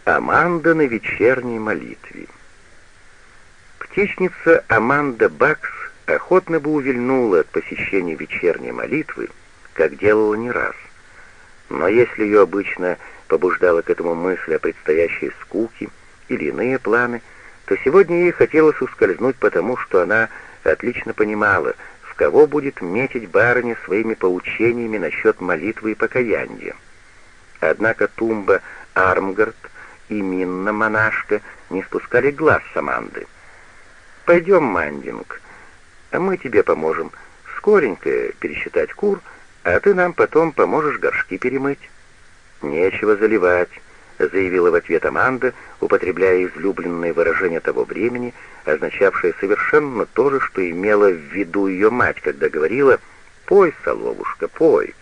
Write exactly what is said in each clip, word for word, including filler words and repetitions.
Аманда на вечерней молитве. Птичница Аманда Бакс охотно бы увильнула от посещения вечерней молитвы, как делала не раз. Но если ее обычно побуждала к этому мысль о предстоящей скуке или иные планы, то сегодня ей хотелось ускользнуть, потому что она отлично понимала, в кого будет метить барыня своими поучениями насчет молитвы и покаяния. Однако Тумба Армгард и Минна-монашка не спускали глаз с Аманды. «Пойдем, Мандинг, а мы тебе поможем скоренько пересчитать кур, а ты нам потом поможешь горшки перемыть». «Нечего заливать», — заявила в ответ Аманда, употребляя излюбленное выражение того времени, означавшее совершенно то же, что имела в виду ее мать, когда говорила «Пой, соловушка, пой».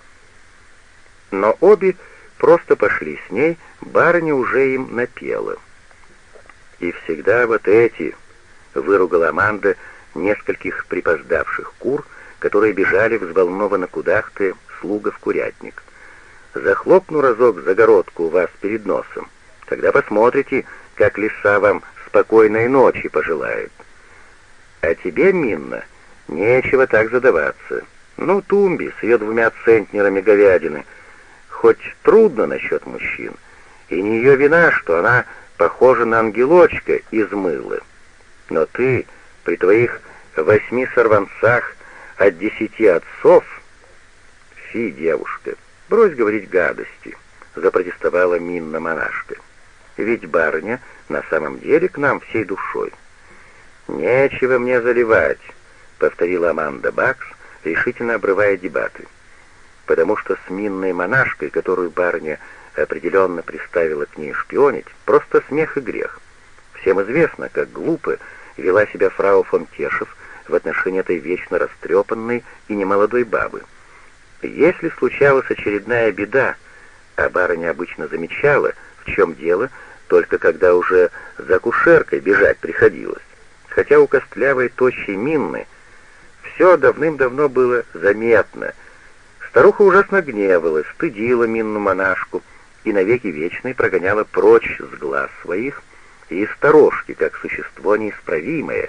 Но обе просто пошли с ней, барыня уже им напела. «И всегда вот эти», — выругала Аманда нескольких припоздавших кур, которые бежали взволнованно кудахтая слуга в курятник. «Захлопну разок загородку у вас перед носом, тогда посмотрите, как лиса вам спокойной ночи пожелает. А тебе, Минна, нечего так задаваться. Ну, Тумби с ее двумя центнерами говядины, хоть трудно насчет мужчин, и не ее вина, что она похожа на ангелочка из мыла. Но ты при твоих восьми сорванцах от десяти отцов...» «Фи, девушка, брось говорить гадости», — запротестовала Минна-монашка. «Ведь барыня на самом деле к нам всей душой». «Нечего мне заливать», — повторила Аманда Бакс, решительно обрывая дебаты. Потому что с Минной-монашкой, которую барыня определенно приставила к ней шпионить, просто смех и грех. Всем известно, как глупо вела себя фрау фон Тешев в отношении этой вечно растрепанной и немолодой бабы. Если случалась очередная беда, а барыня обычно замечала, в чем дело, только когда уже за акушеркой бежать приходилось, хотя у костлявой тощей Минны все давным-давно было заметно. Старуха ужасно гневалась, стыдила Минну-монашку и навеки вечной прогоняла прочь с глаз своих и из сторожки, как существо неисправимое.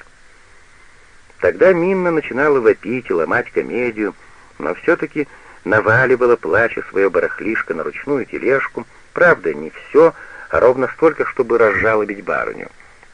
Тогда Минна начинала вопить и ломать комедию, но все-таки наваливала, плача, свое барахлишко на ручную тележку, правда, не все, а ровно столько, чтобы разжалобить барыню.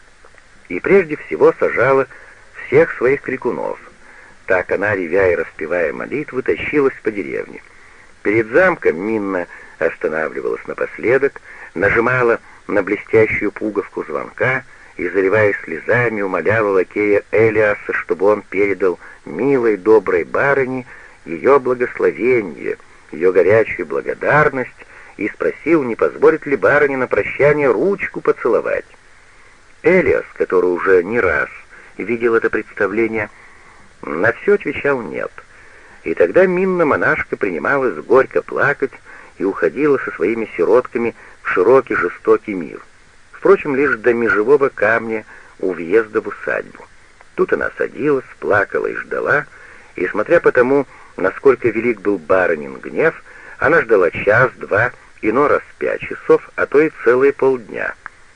И прежде всего сажала всех своих крикунов. Так она, ревя и распевая молитвы, тащилась по деревне. Перед замком Минна останавливалась напоследок, нажимала на блестящую пуговку звонка и, заливаясь слезами, умоляла лакея Элиаса, чтобы он передал милой, доброй барыне ее благословение, ее горячую благодарность, и спросил, не позволит ли барыне на прощание ручку поцеловать. Элиас, который уже не раз видел это представление, на все отвечал «нет». И тогда Минна-монашка принималась горько плакать и уходила со своими сиротками в широкий жестокий мир. Впрочем, лишь до межевого камня у въезда в усадьбу. Тут она садилась, плакала и ждала, и, смотря по тому, насколько велик был барынин гнев, она ждала час-два, иной раз пять часов, а то и целые полдня.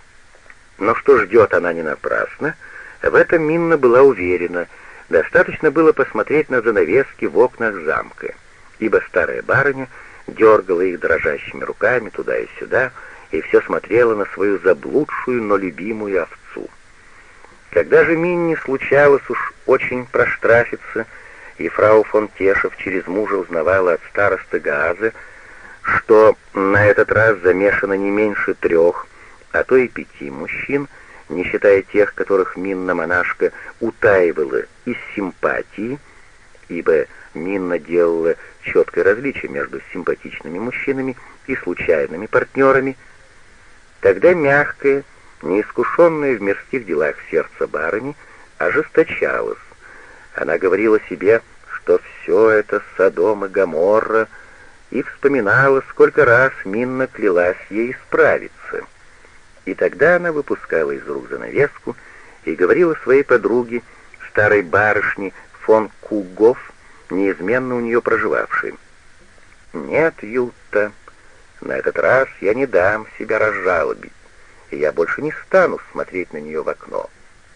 Но что ждет она не напрасно, в этом Минна была уверена. Достаточно было посмотреть на занавески в окнах замка, ибо старая барыня дергала их дрожащими руками туда и сюда, и все смотрела на свою заблудшую, но любимую овцу. Когда же Минне случалось уж очень проштрафиться, и фрау фон Тешев через мужа узнавала от старосты Гааза, что на этот раз замешано не меньше трех, а то и пяти мужчин, не считая тех, которых Минна-монашка утаивала из симпатии, ибо Минна делала четкое различие между симпатичными мужчинами и случайными партнерами, тогда мягкая, неискушенная в мирских делах сердце барыни ожесточалось. Она говорила себе, что все это Содом и Гоморра, и вспоминала, сколько раз Минна клялась ей исправиться. И тогда она выпускала из рук занавеску и говорила своей подруге, старой барышне фон Кугов, неизменно у нее проживавшей: «Нет, Ютта, на этот раз я не дам себя разжалобить. и я больше не стану смотреть на нее в окно.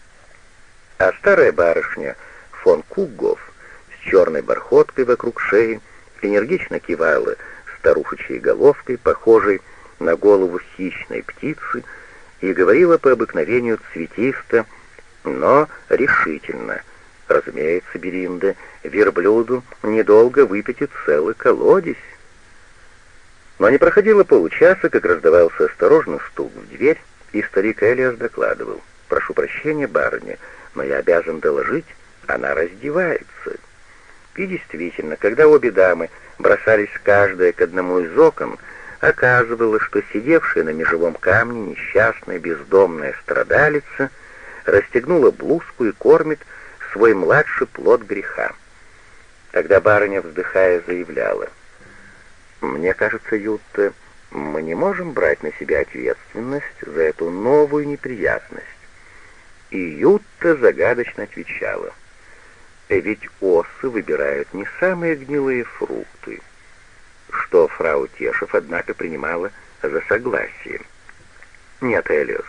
А старая барышня фон Куггоф с черной бархоткой вокруг шеи энергично кивала старушечьей головкой, похожей на голову хищной птицы, и говорила по обыкновению цветисто, но решительно: «Разумеется, Беринда, верблюду недолго выпятит целый колодец». Но не проходило получаса, как раздавался осторожный стук в дверь, и старик Элиас докладывал: «Прошу прощения, барыня, но я обязан доложить, она раздевается». И действительно, когда обе дамы бросались каждая к одному из окон, оказывалось, что сидевшая на межевом камне несчастная бездомная страдалица расстегнула блузку и кормит свой младший плод греха. Тогда барыня, вздыхая, заявляла: «Мне кажется, Ютта, мы не можем брать на себя ответственность за эту новую неприятность». И Ютта загадочно отвечала: «Ведь осы выбирают не самые гнилые фрукты», что фрау Тешев, однако, принимала за согласие. «Нет, Элиас,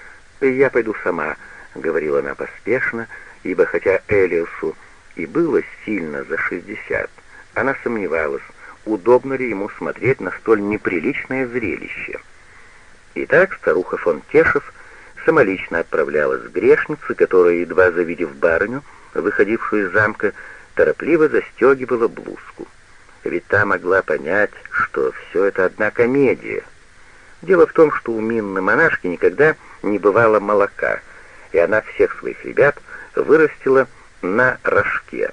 я пойду сама», — говорила она поспешно, ибо хотя Элиасу и было сильно за шестьдесят, она сомневалась, удобно ли ему смотреть на столь неприличное зрелище. Итак, старуха фон Тешев самолично отправлялась к грешнице, которая, едва завидев барыню, выходившую из замка, торопливо застегивала блузку. Ведь та могла понять, что все это одна комедия. Дело в том, что у Минны монашки никогда не бывало молока, и она всех своих ребят вырастила на рожке.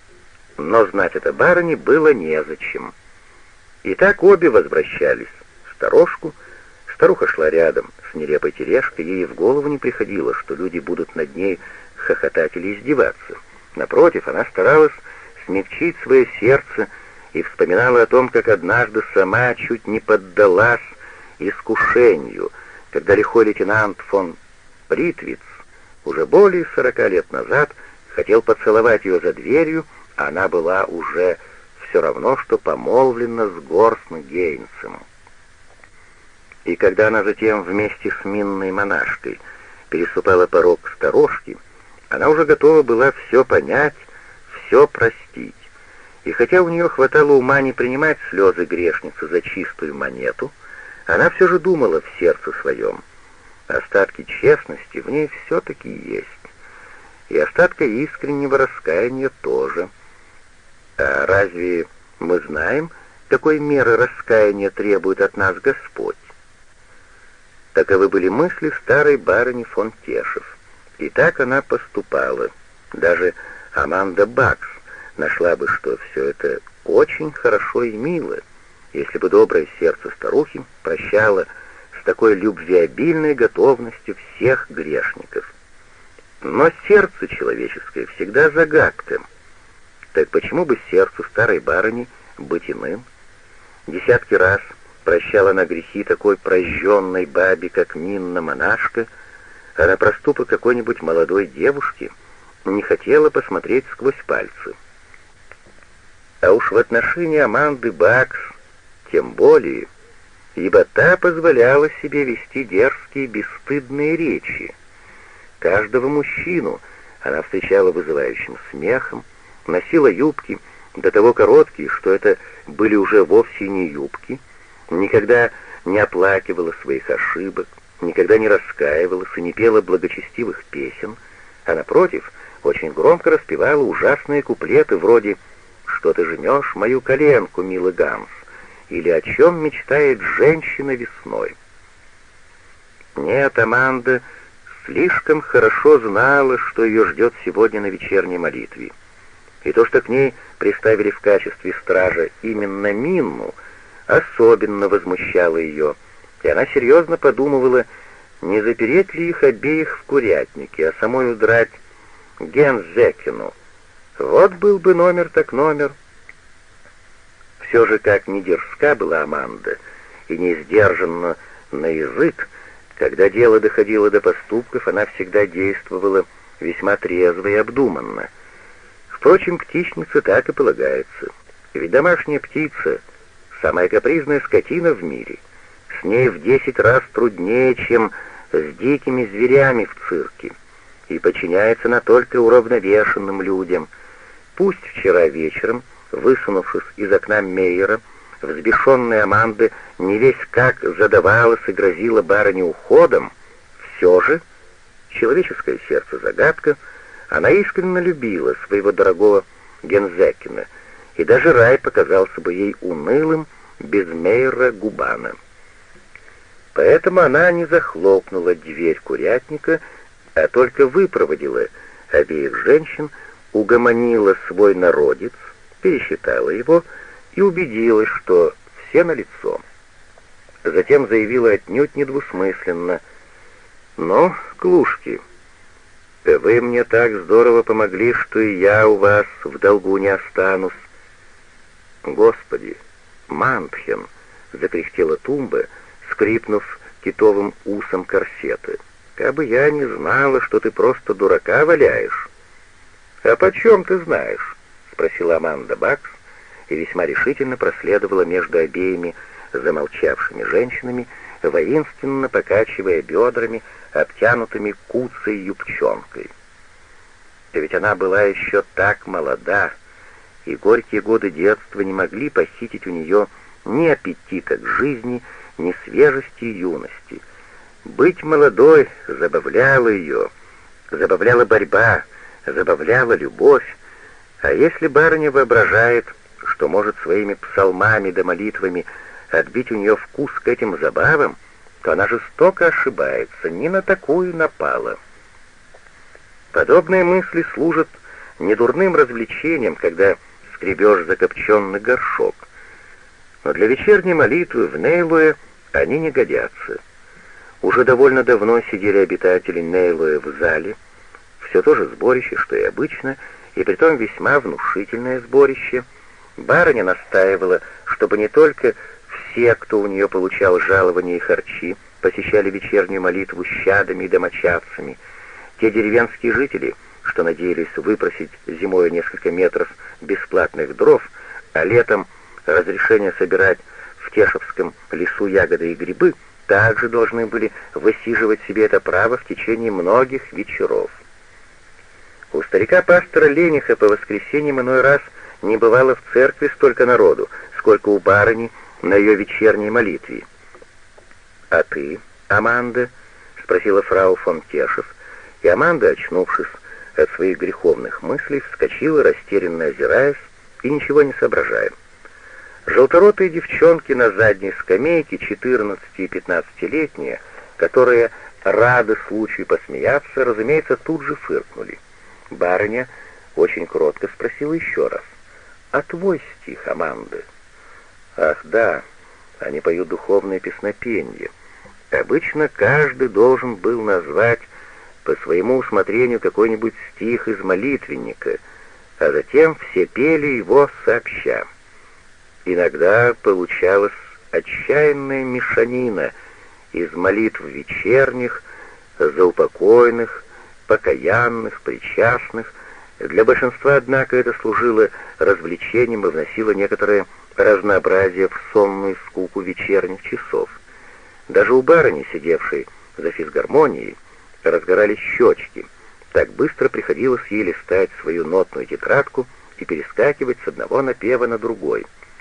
Но знать это барыне было незачем. Итак, обе возвращались в сторожку. Старуха шла рядом с нелепой тележкой, ей в голову не приходило, что люди будут над ней хохотать или издеваться. Напротив, она старалась смягчить свое сердце и вспоминала о том, как однажды сама чуть не поддалась искушению, когда лихой лейтенант фон Притвиц уже более сорока лет назад хотел поцеловать ее за дверью, а она была уже все равно, что помолвлена с Горстн Гейнцем. И когда она затем вместе с Минной монашкой переступала порог сторожки, она уже готова была все понять, все простить. И хотя у нее хватало ума не принимать слезы грешницы за чистую монету, она все же думала в сердце своем: остатки честности в ней все-таки есть, и остатка искреннего раскаяния тоже. А разве мы знаем, какой меры раскаяния требует от нас Господь? Таковы были мысли старой барыни фон Тешев. И так она поступала. Даже Аманда Бакс нашла бы, что все это очень хорошо и мило, если бы доброе сердце старухи прощало с такой любвеобильной готовностью всех грешников. Но сердце человеческое всегда загадка. Так почему бы сердцу старой барыни быть иным? Десятки раз прощала она грехи такой прожженной бабе, как Минна монашка, а на проступок какой-нибудь молодой девушки не хотела посмотреть сквозь пальцы. А уж в отношении Аманды Бакс тем более, ибо та позволяла себе вести дерзкие, бесстыдные речи. Каждого мужчину она встречала вызывающим смехом, носила юбки до того короткие, что это были уже вовсе не юбки, никогда не оплакивала своих ошибок, никогда не раскаивалась и не пела благочестивых песен, а напротив, очень громко распевала ужасные куплеты вроде «Что ты жмешь мою коленку, милый Ганс?» или «О чем мечтает женщина весной?». Нет, Аманда слишком хорошо знала, что ее ждет сегодня на вечерней молитве. И то, что к ней приставили в качестве стража именно Минну, особенно возмущало ее, и она серьезно подумывала, не запереть ли их обеих в курятнике, а самой удрать Гензекину. Вот был бы номер так номер. Все же, как ни дерзка была Аманда и не сдержанна на язык, когда дело доходило до поступков, она всегда действовала весьма трезво и обдуманно. Впрочем, птичнице так и полагается. Ведь домашняя птица — самая капризная скотина в мире. С ней в десять раз труднее, чем с дикими зверями в цирке, и подчиняется она только уравновешенным людям. Пусть вчера вечером, высунувшись из окна Мейера, взбешенная Аманда не весь как задавалась и грозила барыне уходом, все же, человеческое сердце загадка, она искренне любила своего дорогого Гензекина, и даже рай показался бы ей унылым без Мейера Губана. Поэтому она не захлопнула дверь курятника, а только выпроводила обеих женщин, угомонила свой народец, пересчитала его и убедилась, что все налицо. Затем заявила отнюдь недвусмысленно: «Ну, клушки, вы мне так здорово помогли, что и я у вас в долгу не останусь». «Господи, Мантхен!» — закряхтела Тумба, скрипнув китовым усом корсеты. «Кабы я не знала, что ты просто дурака валяешь». «А почем ты знаешь?» — спросила Аманда Бакс, и весьма решительно проследовала между обеими замолчавшими женщинами, воинственно покачивая бедрами, обтянутыми куцей юбчонкой. Ведь она была еще так молода, и горькие годы детства не могли похитить у нее ни аппетита к жизни, ни свежести и юности. Быть молодой забавляло ее, забавляла борьба, забавляла любовь, а если барыня воображает, что может своими псалмами да молитвами отбить у нее вкус к этим забавам, то она жестоко ошибается, не на такую напала. Подобные мысли служат недурным развлечением, когда скребешь закопченный горшок, но для вечерней молитвы в Нейлуэ они не годятся. Уже довольно давно сидели обитатели Нейлуэ в зале, все то же сборище, что и обычно, и притом весьма внушительное сборище. Барыня настаивала, чтобы не только все, кто у нее получал жалования и харчи, посещали вечернюю молитву с чадами и домочадцами. Те деревенские жители, что надеялись выпросить зимой несколько метров бесплатных дров, а летом разрешение собирать в Тешевском лесу ягоды и грибы, также должны были высиживать себе это право в течение многих вечеров. У старика-пастора Лениха по воскресеньям иной раз не бывало в церкви столько народу, сколько у барыни на ее вечерней молитве. «А ты, Аманда?» — спросила фрау фон Тешев, и Аманда, очнувшись от своих греховных мыслей, вскочила, растерянно озираясь и ничего не соображая. Желторотые девчонки на задней скамейке, четырнадцати- и пятнадцатилетние, которые, рады случаю посмеяться, разумеется, тут же фыркнули. Барыня очень кротко спросила еще раз: «А твой стих, Аманда?» «Ах, да, они поют духовное песнопенье. Обычно каждый должен был назвать по своему усмотрению какой-нибудь стих из молитвенника, а затем все пели его сообща. Иногда получалась отчаянная мешанина из молитв вечерних, заупокойных, покаянных, причастных. Для большинства, однако, это служило развлечением и вносило некоторое разнообразие в сонную скуку вечерних часов. Даже у барыни, сидевшей за физгармонией, разгорались щечки. Так быстро приходилось ей листать свою нотную тетрадку и перескакивать с одного напева на другой.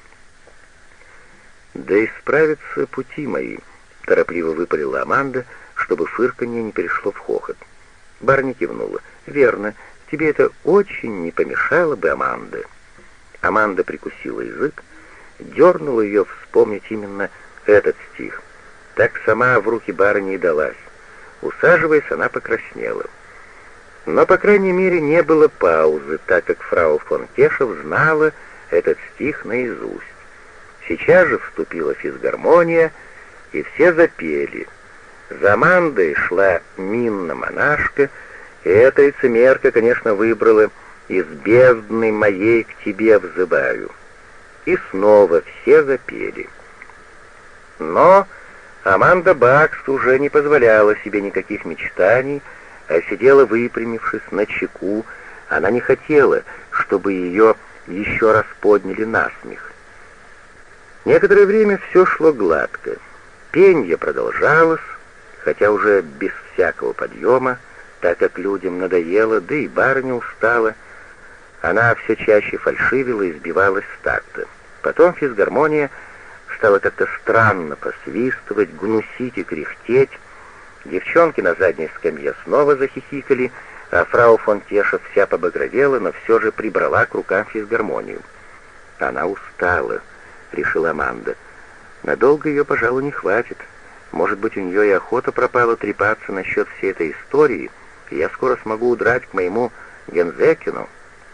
«Да исправятся пути мои», — торопливо выпалила Аманда, чтобы фырканье не перешло в хохот. Барыня кивнула. «Верно, тебе это очень не помешало бы, Аманда». Аманда прикусила язык, дернула ее вспомнить именно этот стих. Так сама в руки барыни и далась. Усаживаясь, она покраснела. Но, по крайней мере, не было паузы, так как фрау фон Тешев знала этот стих наизусть. Сейчас же вступила физгармония, и все запели. За Амандой шла Минна-монашка, и эта лицемерка, конечно, выбрала «Из бездны моей к тебе взываю». И снова все запели. Но Аманда Бакс уже не позволяла себе никаких мечтаний, а сидела выпрямившись на чеку. Она не хотела, чтобы ее еще раз подняли на смех. Некоторое время все шло гладко. Пенье продолжалось, хотя уже без всякого подъема, так как людям надоело, да и барыня устала, она все чаще фальшивила и сбивалась с такта. Потом физгармония стала как-то странно посвистывать, гнусить и кряхтеть. Девчонки на задней скамье снова захихикали, а фрау фон Тешев вся побагровела, но все же прибрала к рукам физгармонию. «Она устала», — решила Аманда. «Надолго ее, пожалуй, не хватит. Может быть, у нее и охота пропала трепаться насчет всей этой истории, и я скоро смогу удрать к моему Гензекину».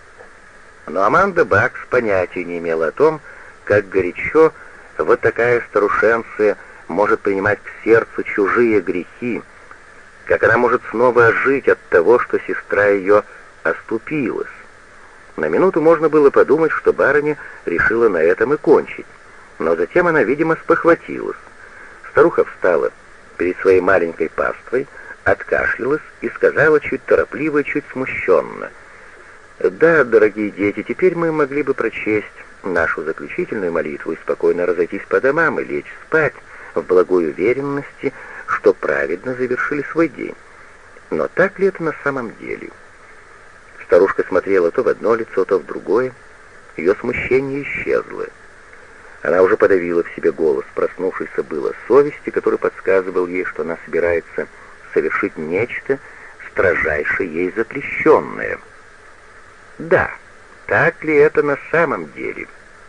Но Аманда Бакс понятия не имела о том, как горячо вот такая старушенция может принимать к сердцу чужие грехи, как она может снова ожить от того, что сестра ее оступилась. На минуту можно было подумать, что барыня решила на этом и кончить, но затем она, видимо, спохватилась. Старуха встала перед своей маленькой паствой, откашлялась и сказала чуть торопливо и чуть смущенно: «Да, дорогие дети, теперь мы могли бы прочесть нашу заключительную молитву и спокойно разойтись по домам и лечь спать в благой уверенности, что праведно завершили свой день. Но так ли это на самом деле?» Старушка смотрела то в одно лицо, то в другое. Ее смущение исчезло. Она уже подавила в себе голос проснувшейся было совести, который подсказывал ей, что она собирается совершить нечто строжайше ей запрещенное. Да, так ли это на самом деле?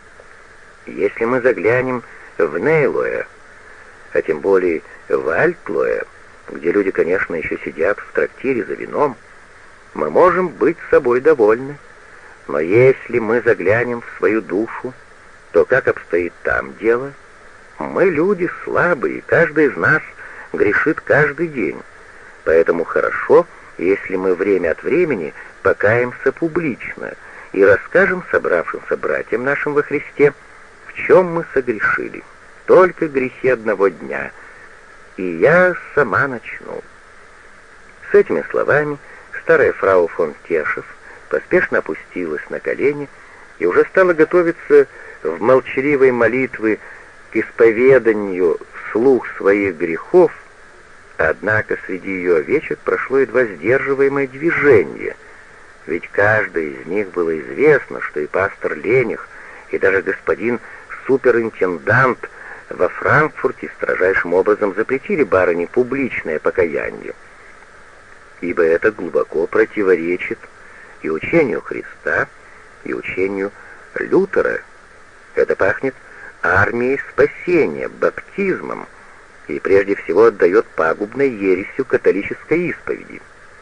Если мы заглянем в Нейлоэ, а тем более в Альтлоэ, где люди, конечно, еще сидят в трактире за вином, мы можем быть собой довольны. Но если мы заглянем в свою душу, то как обстоит там дело? Мы люди слабые, каждый из нас грешит каждый день. Поэтому хорошо, если мы время от времени покаемся публично и расскажем собравшимся братьям нашим во Христе, в чем мы согрешили. Только грехи одного дня. И я сама начну». С этими словами старая фрау фон Тешев поспешно опустилась на колени и уже стала готовиться в молчаливой молитве к исповеданию вслух своих грехов, однако среди ее овечек прошло едва сдерживаемое движение, ведь каждой из них было известно, что и пастор Лених, и даже господин суперинтендант во Франкфурте строжайшим образом запретили барыне публичное покаяние, ибо это глубоко противоречит и учению Христа, и учению Лютера. Это пахнет армией спасения, баптизмом, и прежде всего отдает пагубной ересью католической исповеди.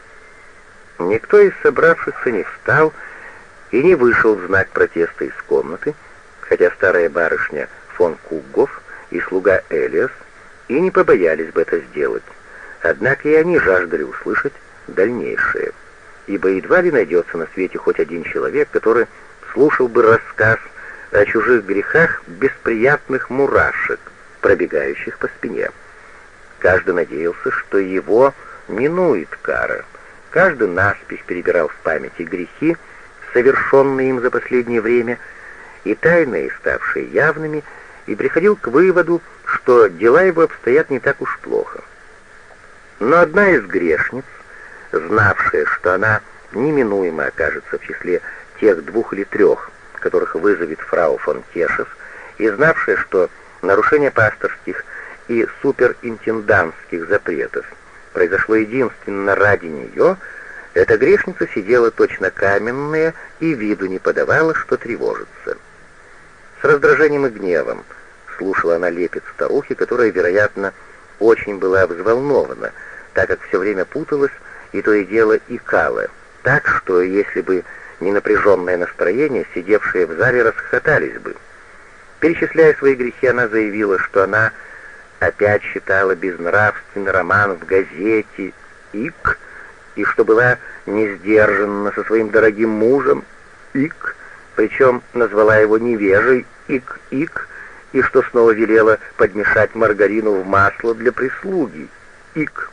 Никто из собравшихся не встал и не вышел в знак протеста из комнаты, хотя старая барышня фон Куггоф и слуга Элиас и не побоялись бы это сделать, однако и они жаждали услышать дальнейшее, ибо едва ли найдется на свете хоть один человек, который слушал бы рассказ о чужих грехах без приятных мурашек, пробегающих по спине. Каждый надеялся, что его минует кара. Каждый наспех перебирал в памяти грехи, совершенные им за последнее время, и тайные, ставшие явными, и приходил к выводу, что дела его обстоят не так уж плохо. Но одна из грешниц, знавшая, что она неминуемо окажется в числе тех двух или трех, которых вызовет фрау фон Тешев, и знавшая, что нарушение пасторских и суперинтендантских запретов произошло единственно ради нее, эта грешница сидела точно каменная и виду не подавала, что тревожится. С раздражением и гневом слушала она лепет старухи, которая, вероятно, очень была взволнована, так как все время путалась и то и дело икала, так что, если бы не напряженное настроение, сидевшие в зале расхохотались бы. Перечисляя свои грехи, она заявила, что она опять читала безнравственный роман в газете «Ик», и что была не сдержанна со своим дорогим мужем «Ик», причем назвала его невежей «Ик-Ик», и что снова велела подмешать маргарину в масло для прислуги «Ик».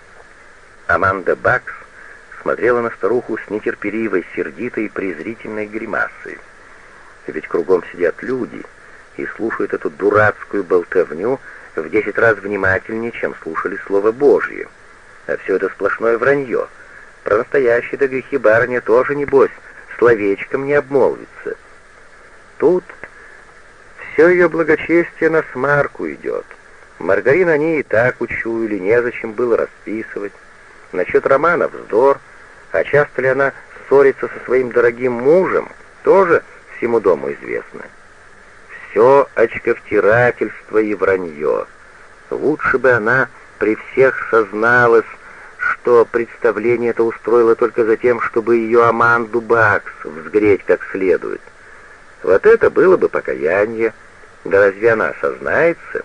Аманда Бакс смотрела на старуху с нетерпеливой, сердитой и презрительной гримасой. Ведь кругом сидят люди и слушают эту дурацкую болтовню, в десять раз внимательнее, чем слушали Слово Божье. А все это сплошное вранье. Про настоящие-то грехи барыня тоже, небось, словечком не обмолвится. Тут все ее благочестие на смарку идет. Маргарин они и так учуяли, незачем было расписывать. Насчет романа вздор, а часто ли она ссорится со своим дорогим мужем, тоже всему дому известно. Все очковтирательство и вранье. Лучше бы она при всех созналась, что представление это устроило только за тем, чтобы ее Аманду Бакс взгреть как следует. Вот это было бы покаяние. Да разве она сознается?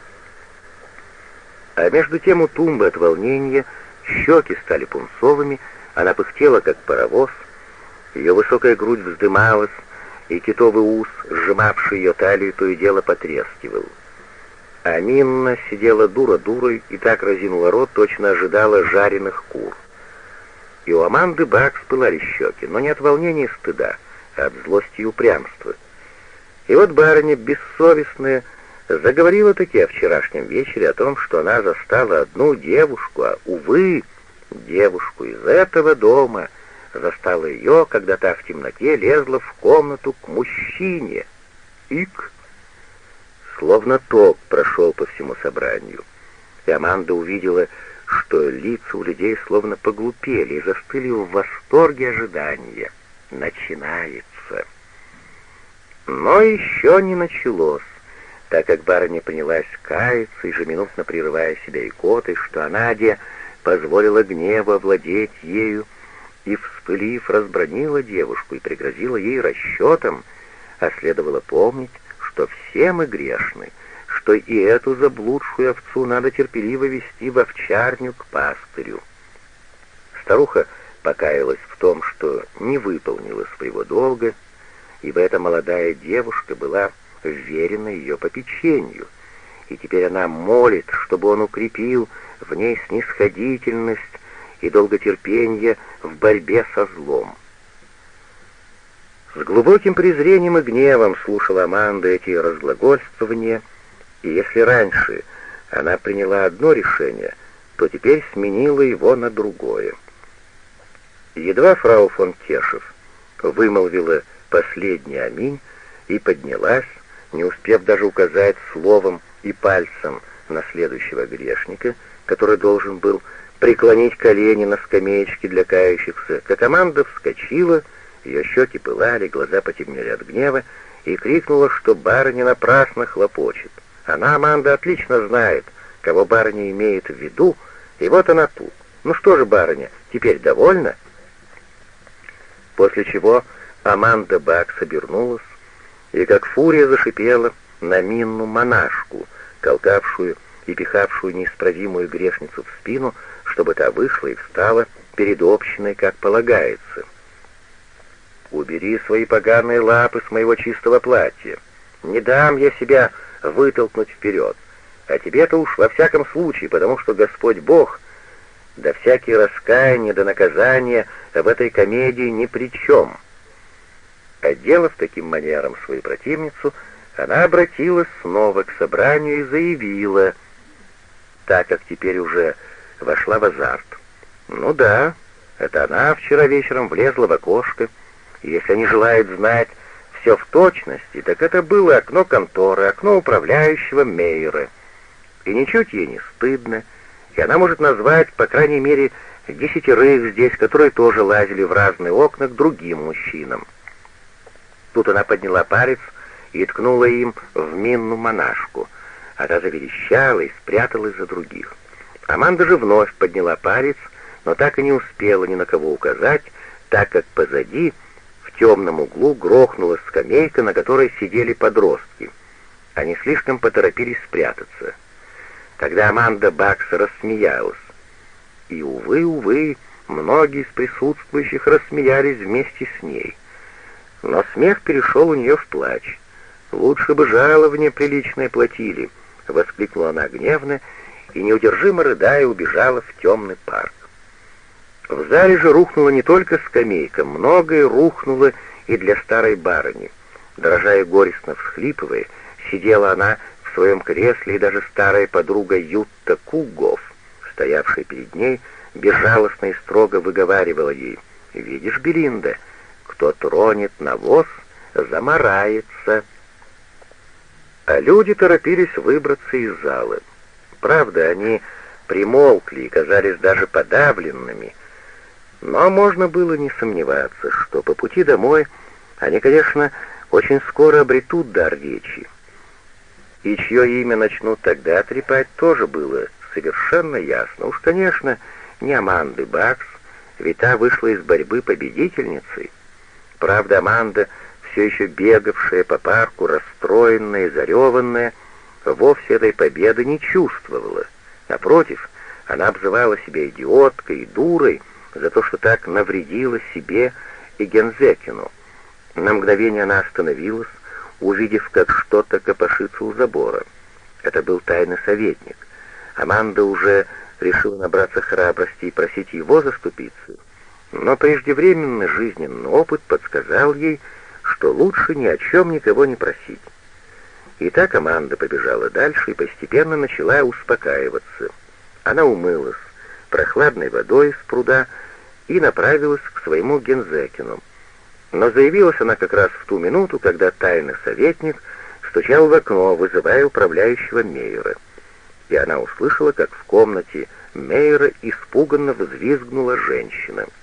А между тем у Тумбы от волнения щеки стали пунцовыми, она пыхтела, как паровоз, ее высокая грудь вздымалась, и китовый ус, сжимавший ее талию, то и дело потрескивал. А Минна сидела дура-дурой и так разинула рот, точно ожидала жареных кур. И у Аманды Бакс пылали щеки, но не от волнения и стыда, а от злости и упрямства. И вот барыня, бессовестная, заговорила таки о вчерашнем вечере, о том, что она застала одну девушку, а, увы, девушку из этого дома, застала ее, когда та в темноте лезла в комнату к мужчине. Ик! Словно ток прошел по всему собранию, и Аманда увидела, что лица у людей словно поглупели и застыли в восторге ожидания. Начинается. Но еще не началось, так как барыня принялась каяться, ежеминутно прерывая себя икотой, что Анаде позволила гневу овладеть ею, и, вспылив, разбранила девушку и пригрозила ей расчетом, а следовало помнить, что все мы грешны, что и эту заблудшую овцу надо терпеливо вести в овчарню к пастырю. Старуха покаялась в том, что не выполнила своего долга, ибо эта молодая девушка была вверена ее попечению, и теперь она молит, чтобы он укрепил в ней снисходительность и долготерпение в борьбе со злом. С глубоким презрением и гневом слушала Аманда эти разглагольствования, и если раньше она приняла одно решение, то теперь сменила его на другое. Едва фрау фон Кешев вымолвила последний аминь и поднялась, не успев даже указать словом и пальцем на следующего грешника, который должен был преклонить колени на скамеечке для кающихся, как Аманда вскочила, ее щеки пылали, глаза потемнели от гнева, и крикнула, что барыня напрасно хлопочет. Она, Аманда, отлично знает, кого барыня имеет в виду, и вот она тут. Ну что же, барыня, теперь довольна? После чего Аманда Бакс обернулась и как фурия зашипела на Минну монашку, толкавшую и пихавшую неисправимую грешницу в спину, чтобы та вышла и встала перед общиной, как полагается. «Убери свои поганые лапы с моего чистого платья. Не дам я себя вытолкнуть вперед. А тебе-то уж во всяком случае, потому что Господь Бог, да всякие раскаяния, да наказания в этой комедии ни при чем». Отделав таким манером свою противницу, она обратилась снова к собранию и заявила, так как теперь уже вошла в азарт. «Ну да, это она вчера вечером влезла в окошко, и если они желают знать все в точности, так это было окно конторы, окно управляющего Мейера. И ничуть ей не стыдно, и она может назвать, по крайней мере, десятерых здесь, которые тоже лазили в разные окна к другим мужчинам». Тут она подняла палец и ткнула им в Минну монашку, а та заверещала и спряталась за других. Аманда же вновь подняла палец, но так и не успела ни на кого указать, так как позади, в темном углу, грохнула скамейка, на которой сидели подростки. Они слишком поторопились спрятаться. Тогда Аманда Бакс рассмеялась. И, увы, увы, многие из присутствующих рассмеялись вместе с ней. Но смех перешел у нее в плач. «Лучше бы жалование приличное платили», — воскликнула она гневно, и, неудержимо рыдая, убежала в темный парк. В зале же рухнула не только скамейка, многое рухнуло и для старой барыни. Дрожа и горестно всхлипывая, сидела она в в своем кресле, и даже старая подруга Ютта Кугов, стоявшая перед ней, безжалостно и строго выговаривала ей: «Видишь, Белинда, кто тронет навоз, замарается». А люди торопились выбраться из зала. Правда, они примолкли и казались даже подавленными, но можно было не сомневаться, что по пути домой они, конечно, очень скоро обретут дар речи. И чье имя начнут тогда трепать, тоже было совершенно ясно. Уж, конечно, не Аманды Бакс, ведь та вышла из борьбы победительницей. Правда, Аманда, все еще бегавшая по парку, расстроенная, зареванная, вовсе этой победы не чувствовала. Напротив, она обзывала себя идиоткой и дурой за то, что так навредила себе и Гензекину. На мгновение она остановилась, увидев, как что-то копошится у забора. Это был тайный советник. Аманда уже решила набраться храбрости и просить его заступиться, но преждевременный жизненный опыт подсказал ей, что лучше ни о чем никого не просить. И так Аманда побежала дальше и постепенно начала успокаиваться. Она умылась прохладной водой из пруда и направилась к своему Гензекину. Но заявилась она как раз в ту минуту, когда тайный советник стучал в окно, вызывая управляющего Мейера. И она услышала, как в комнате Мейера испуганно взвизгнула женщина.